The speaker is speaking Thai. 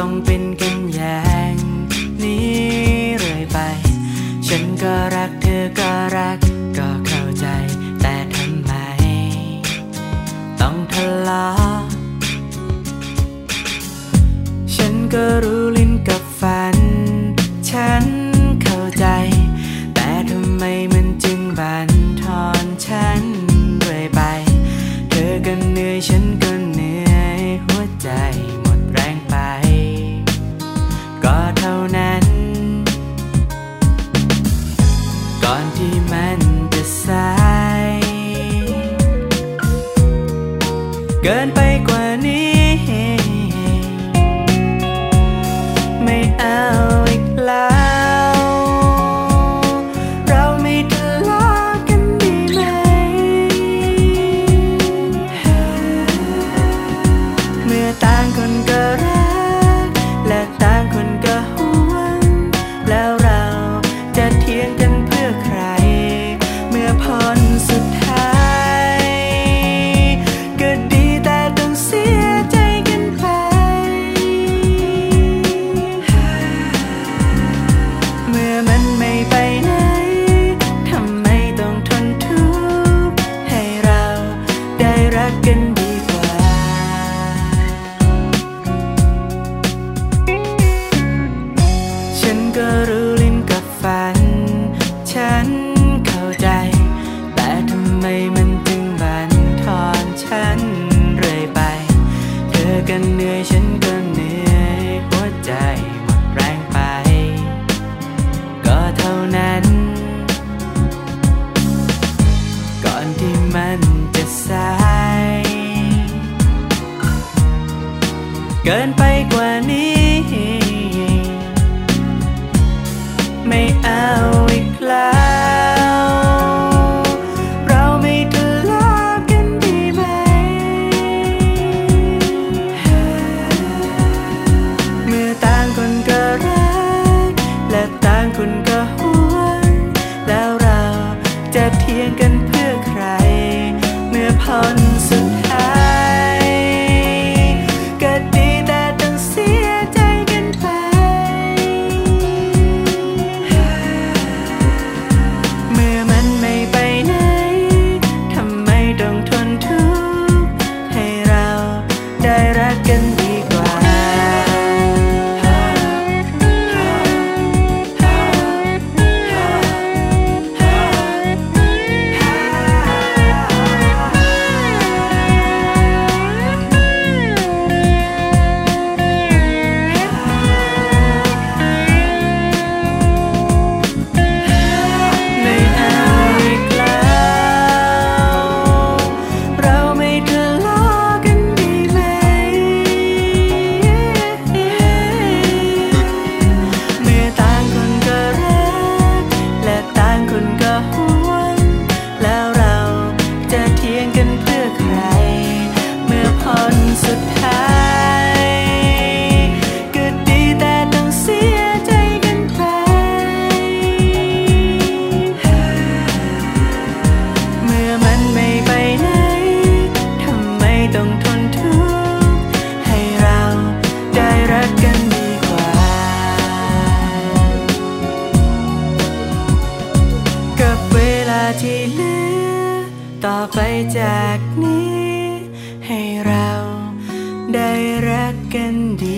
ต้องเป็นกันอย่างนี้เรื่อยไปฉันก็รักเธอก็รักก็เข้าใจแต่ทำไมต้องทะเลาะฉันก็รู้ลิ้นกับฟันฉันเข้าใจแต่ทำไมมันจึงบั่นทอนฉันเรื่อยไปเธอก็เหนื่อยฉันก็เหนื่อยหัวใจหมดแรงไปก็เท่านั้นก่อนที่มันจะสายเกินไปกว่านี้ไม่เอาอีกแล้วเราไม่ทะเลาะกันดีไหมเมื่อต่างคนก็รักและต่างคนก็หวงแล้วเราจะเถียงกันเพื่อใครเมื่อผลสุดท้ายก็ดีแต่ต้องเสียใจกันไปเมื่อมันไม่ไปไหนทำไมต้องทนทุกข์ให้เราได้รักกันดีกว่าฉันก็รู้ลิ้นกับฟันฉันเข้าใจแต่ทำไมมันจึงบั่นทอนฉันเรื่อยไปเธอก็เหนื่อยฉันก็เหนื่อยหัวใจหมดแรงไปก็เท่านั้นก่อนที่มันจะสายเกินไปกว่านี้ไม่เอาอีกแล้วเราไม่ทะเลาะกันดีไหมเมื่อต่างคนก็รักและต่างคนก็หวงแล้วเราจะเถียงกันเพื่อใครเมื่อผลสุดท้ายก็ดีแต่ต้องเสียใจกันไปเมื่อมันไม่ไปไหนทำไมต้องทนทุกข์ให้เราได้รักกันดีกว่าไม่เอาอีกแล้วเราไม่ทะเลาะกันดีไหมเมื่อต่างคนก็รักและต่างคนก็หวงแล้วเราจะเถียงกันเพื่อใครเมื่อผลสุดท้ายก็ดีแต่ต้องเสียใจกันไปเมื่อมันไม่ไปไหนทำไมต้องทนทุกข์ให้เราได้รักกันดีกว่ากับเวลาที่เหลือต่อไปจากนี้ให้เราได้รักกันดี